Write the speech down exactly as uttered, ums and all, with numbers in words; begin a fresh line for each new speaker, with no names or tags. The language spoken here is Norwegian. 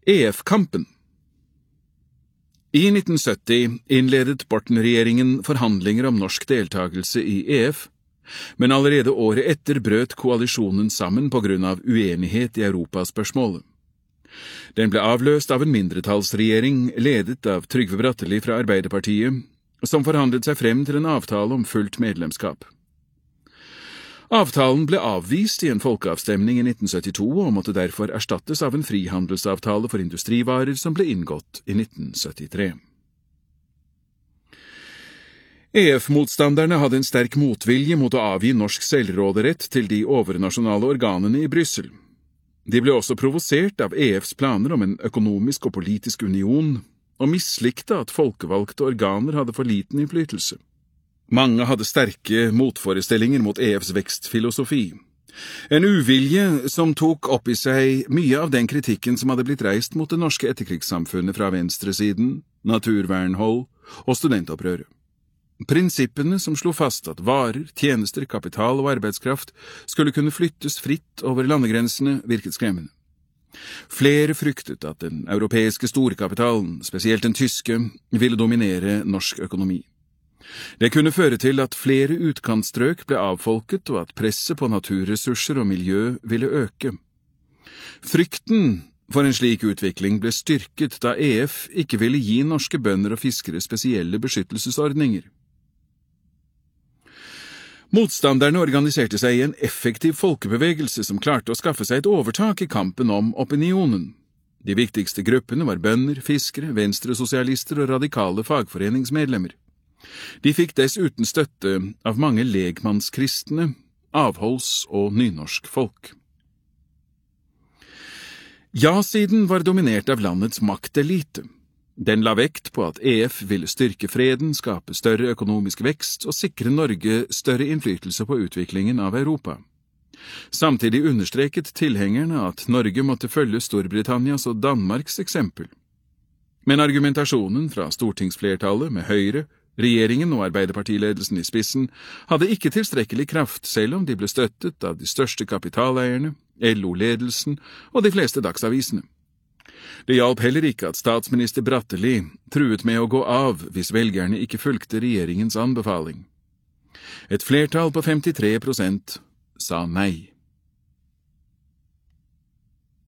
E F-kampen. I nitten sytti innledet Borten-regjeringen forhandlinger om norsk deltagelse i E F, men allerede året etter brøt koalisjonen sammen på grunn av uenighet i Europaspørsmålet. Den ble avløst av en mindretallsregjering ledet av Trygve Bratteli fra Arbeiderpartiet, som forhandlet seg frem til en avtale om fullt medlemskap. Avtalen ble avvist i en folkeavstemning i nitten syttito og måtte derfor erstattes av en frihandelsavtale for industrivarer som ble inngått i nitten syttitre. E F-motstanderne hadde en sterk motvilje mot å avgi norsk selvråderett til de overnasjonale organene i Bryssel. De ble også provosert av E Fs planer om en økonomisk og politisk union, og mislikte at folkevalgte organer hadde for liten innflytelse. Mange hadde sterke motforestillinger mot E Fs vekstfilosofi. En uvilje som tok opp i seg mye av den kritikken som hadde blitt reist mot det norske etterkrigssamfunnet fra venstresiden, naturvernhold og studentopprøret. Prinsippene som slo fast at varer, tjenester, kapital og arbeidskraft skulle kunne flyttes fritt over landegrensene, virket skremmende. Flere fryktet at den europeiske storkapitalen, spesielt den tyske, ville dominere norsk økonomi. Det kunne føre til at flere utkantstrøk ble avfolket og at presset på naturressurser og miljø ville øke. Frykten for en slik utvikling ble styrket da E F ikke ville gi norske bønder og fiskere spesielle beskyttelsesordninger. Motstanderne organiserte seg i en effektiv folkebevegelse som klarte å skaffe seg et overtak i kampen om opinionen. De viktigste gruppene var bønder, fiskere, venstresosialister og radikale fagforeningsmedlemmer. De fikk dessuten støtte av mange legmannskristne, avholds- og nynorskfolk. Ja-siden var dominert av landets maktelite. Den la vekt på at E F ville styrke freden, skape større økonomisk vekst og sikre Norge større innflytelse på utviklingen av Europa. Samtidig understreket tilhengerne at Norge måtte følge Storbritannias og Danmarks eksempel. Men argumentasjonen fra stortingsflertallet med Høyre, regjeringen og Arbeiderpartiledelsen i spissen hadde ikke tilstrekkelig kraft, selv om de ble støttet av de største kapitaleierne, L O-ledelsen og de fleste dagsavisene. Det hjalp heller ikke at statsminister Bratteli truet med å gå av hvis velgerne ikke fulgte regjeringens anbefaling. Et flertall på femtitre prosent sa nei.